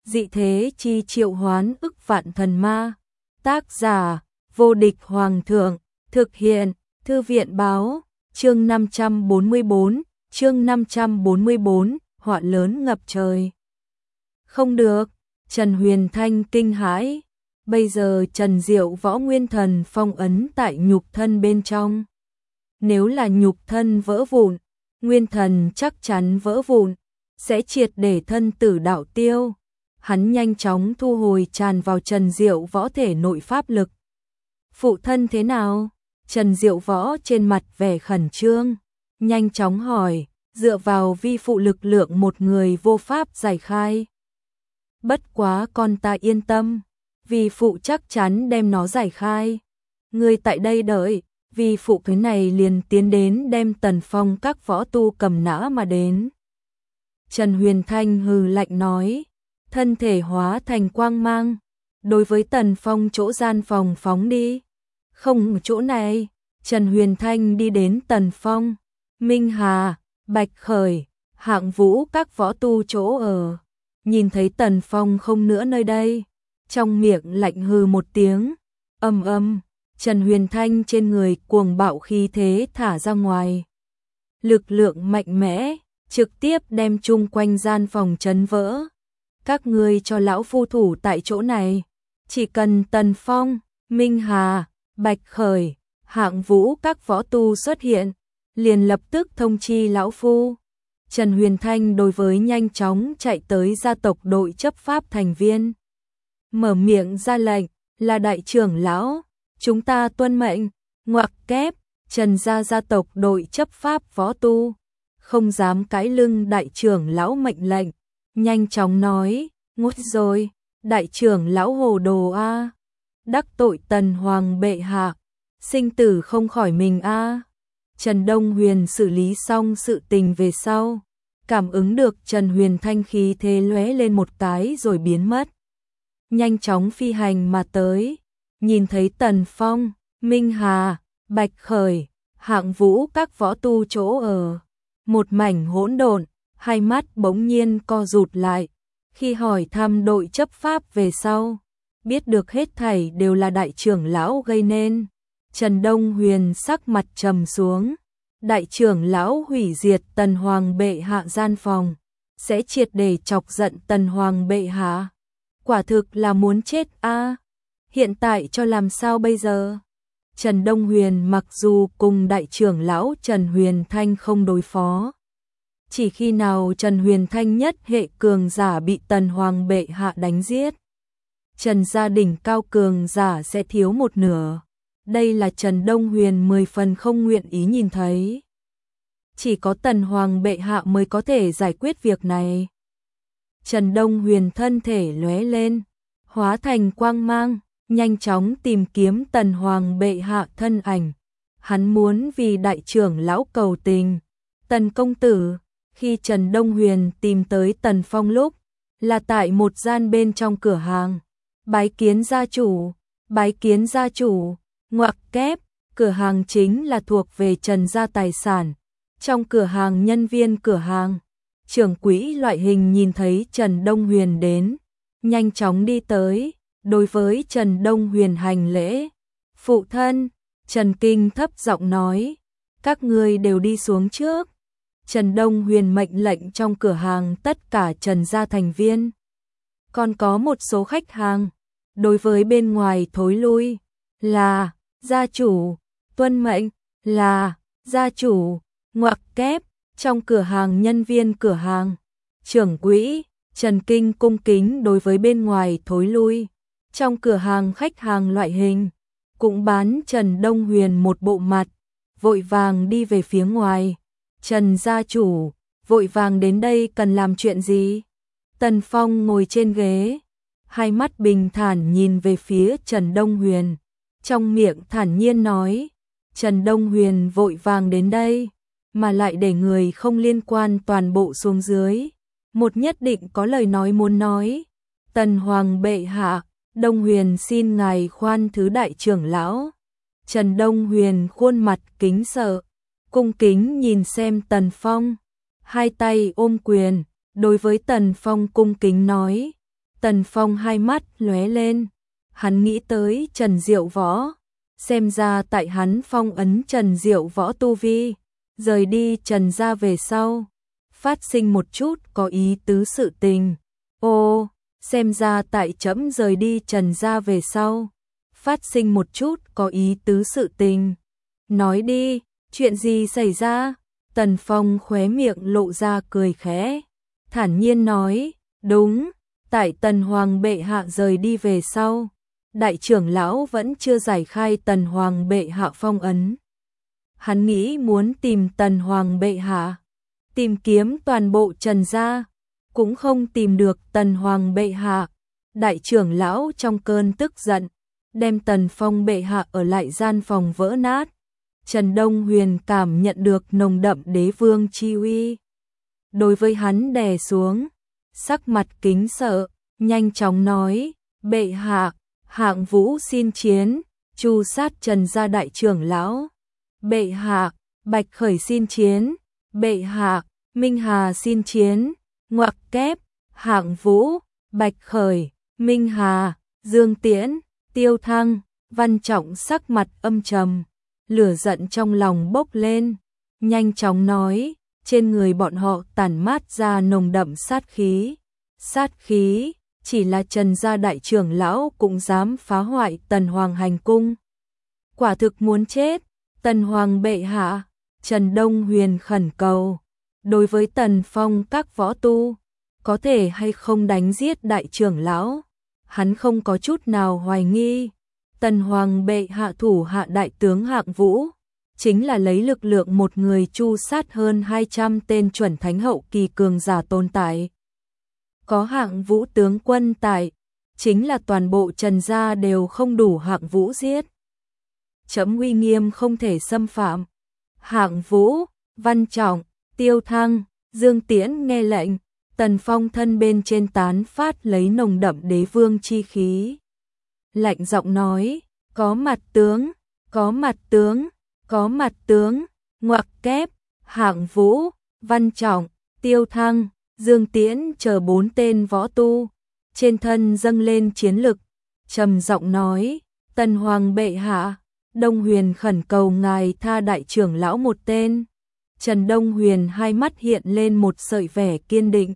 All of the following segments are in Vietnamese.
dị thế chi triệu hoán ức vạn thần ma. Tác giả, vô địch hoàng thượng, thực hiện, thư viện báo, chương 544, họa lớn ngập trời. Không được, Trần Huyền Thanh kinh hãi, bây giờ Trần Diệu Võ nguyên thần phong ấn tại nhục thân bên trong. Nếu là nhục thân vỡ vụn, nguyên thần chắc chắn vỡ vụn, sẽ triệt để thân tử đạo tiêu. Hắn nhanh chóng thu hồi tràn vào Trần Diệu Võ thể nội pháp lực. Phụ thân thế nào? Trần Diệu Võ trên mặt vẻ khẩn trương, nhanh chóng hỏi, dựa vào vi phụ lực lượng một người vô pháp giải khai. Bất quá con ta yên tâm, vi phụ chắc chắn đem nó giải khai. Người tại đây đợi, vi phụ cái này liền tiến đến đem Tần Phong các võ tu cầm nã mà đến. Trần Huyền Thanh hừ lạnh nói, thân thể hóa thành quang mang, đối với Tần Phong chỗ gian phòng phóng đi. Không chỗ này, Trần Huyền Thanh đi đến Tần Phong, Minh Hà, Bạch Khởi, Hạng Vũ các võ tu chỗ ở. Nhìn thấy Tần Phong không nữa nơi đây, trong miệng lạnh hừ một tiếng, Trần Huyền Thanh trên người cuồng bạo khí thế thả ra ngoài. Lực lượng mạnh mẽ, trực tiếp đem chung quanh gian phòng chấn vỡ. Các ngươi cho lão phu thủ tại chỗ này, chỉ cần Tần Phong, Minh Hà, Bạch Khởi, Hạng Vũ các võ tu xuất hiện, liền lập tức thông chi lão phu. Trần Huyền Thanh đối với nhanh chóng chạy tới gia tộc đội chấp pháp thành viên, mở miệng ra lệnh, là đại trưởng lão, chúng ta tuân mệnh. Ngoặc kép, Trần gia tộc đội chấp pháp võ tu, không dám cãi lưng đại trưởng lão mệnh lệnh, nhanh chóng nói, ngút rồi, đại trưởng lão hồ đồ a, đắc tội Tần Hoàng bệ hạ, sinh tử không khỏi mình a. Trần Đông Huyền xử lý xong sự tình về sau, cảm ứng được Trần Huyền Thanh khí thế lóe lên một cái rồi biến mất. Nhanh chóng phi hành mà tới, nhìn thấy Tần Phong, Minh Hà, Bạch Khởi, Hạng Vũ các võ tu chỗ ở, một mảnh hỗn độn, hai mắt bỗng nhiên co rụt lại. Khi hỏi thăm đội chấp pháp về sau, biết được hết thảy đều là đại trưởng lão gây nên. Trần Đông Huyền sắc mặt trầm xuống, đại trưởng lão hủy diệt Tần Hoàng bệ hạ gian phòng, sẽ triệt để chọc giận Tần Hoàng bệ hạ. Quả thực là muốn chết a. Hiện tại cho làm sao bây giờ? Trần Đông Huyền mặc dù cùng đại trưởng lão Trần Huyền Thanh không đối phó, chỉ khi nào Trần Huyền Thanh nhất hệ cường giả bị Tần Hoàng bệ hạ đánh giết, Trần gia đình cao cường giả sẽ thiếu một nửa. Đây là Trần Đông Huyền 10 phần không nguyện ý nhìn thấy. Chỉ có Tần Hoàng bệ hạ mới có thể giải quyết việc này. Trần Đông Huyền thân thể lóe lên, hóa thành quang mang, nhanh chóng tìm kiếm Tần Hoàng bệ hạ thân ảnh. Hắn muốn vì đại trưởng lão cầu tình. Tần công tử, khi Trần Đông Huyền tìm tới Tần Phong lúc, là tại một gian bên trong cửa hàng. Bái kiến gia chủ, bái kiến gia chủ. Ngoặc kép, cửa hàng chính là thuộc về Trần gia tài sản. Trong cửa hàng nhân viên cửa hàng, trưởng quỹ loại hình nhìn thấy Trần Đông Huyền đến, nhanh chóng đi tới, đối với Trần Đông Huyền hành lễ. Phụ thân, Trần Kinh thấp giọng nói, các ngươi đều đi xuống trước. Trần Đông Huyền mệnh lệnh trong cửa hàng tất cả Trần gia thành viên. Còn có một số khách hàng, đối với bên ngoài thối lui, là gia chủ, tuân mệnh, là gia chủ. Ngoặc kép, trong cửa hàng nhân viên cửa hàng, trưởng quỹ, Trần Kinh cung kính đối với bên ngoài thối lui. Trong cửa hàng khách hàng loại hình, cũng bán Trần Đông Huyền một bộ mặt, vội vàng đi về phía ngoài. Trần gia chủ, vội vàng đến đây cần làm chuyện gì? Tần Phong ngồi trên ghế, hai mắt bình thản nhìn về phía Trần Đông Huyền, trong miệng thản nhiên nói, Trần Đông Huyền vội vàng đến đây, mà lại để người không liên quan toàn bộ xuống dưới, một nhất định có lời nói muốn nói. Tần Hoàng bệ hạ, Đông Huyền xin ngài khoan thứ đại trưởng lão. Trần Đông Huyền khuôn mặt kính sợ, cung kính nhìn xem Tần Phong, hai tay ôm quyền, đối với Tần Phong cung kính nói, Tần Phong hai mắt lóe lên, hắn nghĩ tới Trần Diệu Võ, xem ra tại hắn phong ấn Trần Diệu Võ tu vi, rời đi Trần gia về sau, phát sinh một chút có ý tứ sự tình. Ô, xem ra tại trẫm rời đi Trần gia về sau, phát sinh một chút có ý tứ sự tình. Nói đi, chuyện gì xảy ra? Tần Phong khóe miệng lộ ra cười khẽ, thản nhiên nói, đúng, tại Tần Hoàng bệ hạ rời đi về sau, đại trưởng lão vẫn chưa giải khai Tần Hoàng bệ hạ phong ấn. Hắn nghĩ muốn tìm Tần Hoàng bệ hạ, tìm kiếm toàn bộ Trần gia, cũng không tìm được Tần Hoàng bệ hạ. Đại trưởng lão trong cơn tức giận, đem Tần Phong bệ hạ ở lại gian phòng vỡ nát. Trần Đông Huyền cảm nhận được nồng đậm đế vương chi uy. Đối với hắn đè xuống, sắc mặt kính sợ, nhanh chóng nói, bệ hạ, Hạng Vũ xin chiến, tru sát Trần gia đại trưởng lão. Bệ hạ, Bạch Khởi xin chiến, bệ hạ, Minh Hà xin chiến, ngoặc kép, Hạng Vũ, Bạch Khởi, Minh Hà, Dương Tiễn, Tiêu Thăng, Văn Trọng sắc mặt âm trầm, lửa giận trong lòng bốc lên, nhanh chóng nói, trên người bọn họ tản mát ra nồng đậm sát khí. Sát khí, chỉ là Trần gia đại trưởng lão cũng dám phá hoại Tần Hoàng hành cung. Quả thực muốn chết, Tần Hoàng bệ hạ, Trần Đông Huyền khẩn cầu, đối với Tần Phong các võ tu, có thể hay không đánh giết đại trưởng lão, hắn không có chút nào hoài nghi. Tần Hoàng bệ hạ thủ hạ đại tướng Hạng Vũ, chính là lấy lực lượng một người tru sát hơn 200 tên chuẩn thánh hậu kỳ cường giả tồn tại. Có Hạng Vũ tướng quân tại, chính là toàn bộ Trần gia đều không đủ Hạng Vũ giết. Chấm uy nghiêm không thể xâm phạm. Hạng Vũ, Văn Trọng, Tiêu Thăng, Dương Tiễn nghe lệnh, Tần Phong thân bên trên tán phát lấy nồng đậm đế vương chi khí. Lạnh giọng nói, có mặt tướng, có mặt tướng, có mặt tướng, ngoặc kép, Hạng Vũ, Văn Trọng, Tiêu Thăng, Dương Tiễn chờ 4 tên võ tu, trên thân dâng lên chiến lực, trầm giọng nói, Tần Hoàng bệ hạ, Đông Huyền khẩn cầu ngài tha đại trưởng lão một tên. Trần Đông Huyền hai mắt hiện lên một sợi vẻ kiên định,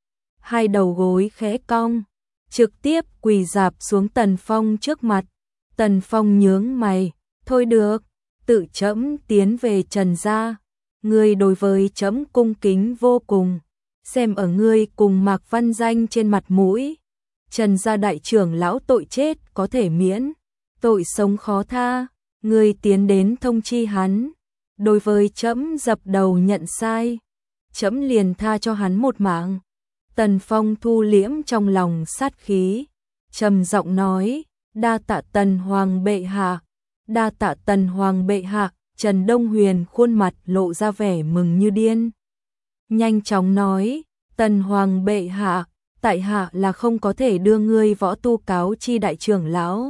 hai đầu gối khẽ cong, trực tiếp quỳ rạp xuống Tần Phong trước mặt. Tần Phong nhướng mày, thôi được, tự trẫm tiến về Trần gia, ngươi đối với trẫm cung kính vô cùng, xem ở ngươi cùng Mạc Văn Danh trên mặt mũi. Trần gia đại trưởng lão tội chết có thể miễn, tội sống khó tha, ngươi tiến đến thông chi hắn, đối với trẫm dập đầu nhận sai, trẫm liền tha cho hắn một mạng. Tần Phong thu liễm trong lòng sát khí, trầm giọng nói, đa tạ Tần Hoàng bệ hạ, đa tạ Tần Hoàng bệ hạ. Trần Đông Huyền khuôn mặt lộ ra vẻ mừng như điên, nhanh chóng nói, Tần Hoàng bệ hạ, tại hạ là không có thể đưa ngươi võ tu cáo chi đại trưởng lão.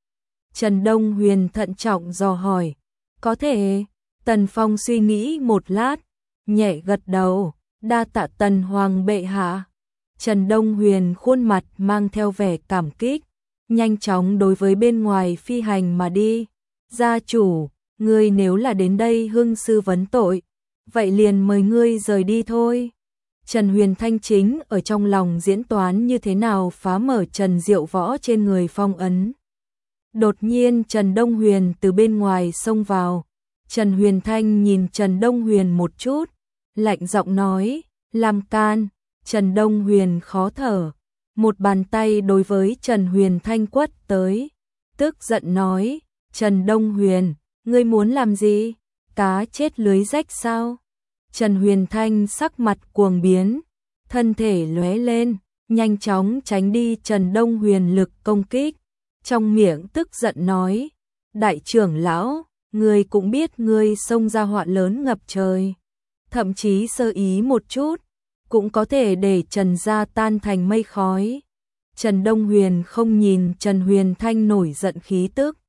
Trần Đông Huyền thận trọng dò hỏi, có thể? Tần Phong suy nghĩ một lát, nhẹ gật đầu, đa tạ Tần Hoàng bệ hạ. Trần Đông Huyền khuôn mặt mang theo vẻ cảm kích, nhanh chóng đối với bên ngoài phi hành mà đi. Gia chủ, ngươi nếu là đến đây hưng sư vấn tội, vậy liền mời ngươi rời đi thôi. Trần Huyền Thanh chính ở trong lòng diễn toán như thế nào phá mở Trần Diệu Võ trên người phong ấn. Đột nhiên Trần Đông Huyền từ bên ngoài xông vào. Trần Huyền Thanh nhìn Trần Đông Huyền một chút, lạnh giọng nói, làm can. Trần Đông Huyền khó thở, một bàn tay đối với Trần Huyền Thanh quất tới, tức giận nói, Trần Đông Huyền, ngươi muốn làm gì? Cá chết lưới rách sao? Trần Huyền Thanh sắc mặt cuồng biến, thân thể lóe lên, nhanh chóng tránh đi Trần Đông Huyền lực công kích, trong miệng tức giận nói, đại trưởng lão, ngươi cũng biết ngươi xông ra họa lớn ngập trời, thậm chí sơ ý một chút, cũng có thể để Trần gia tan thành mây khói. Trần Đông Huyền không nhìn Trần Huyền Thanh nổi giận khí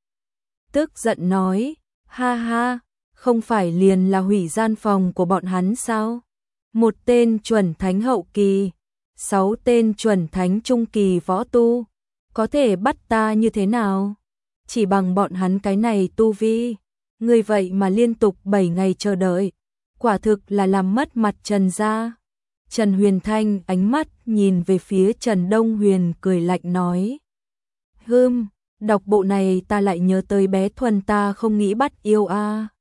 tức giận nói, ha ha, không phải liền là hủy gian phòng của bọn hắn sao? Một tên chuẩn thánh hậu kỳ, 6 tên chuẩn thánh trung kỳ võ tu, có thể bắt ta như thế nào? Chỉ bằng bọn hắn cái này tu vi, người vậy mà liên tục 7 ngày chờ đợi, quả thực là làm mất mặt Trần gia. Trần Huyền Thanh ánh mắt nhìn về phía Trần Đông Huyền cười lạnh nói. Đọc bộ này ta lại nhớ tới bé Thuần ta không nghĩ bắt yêu a.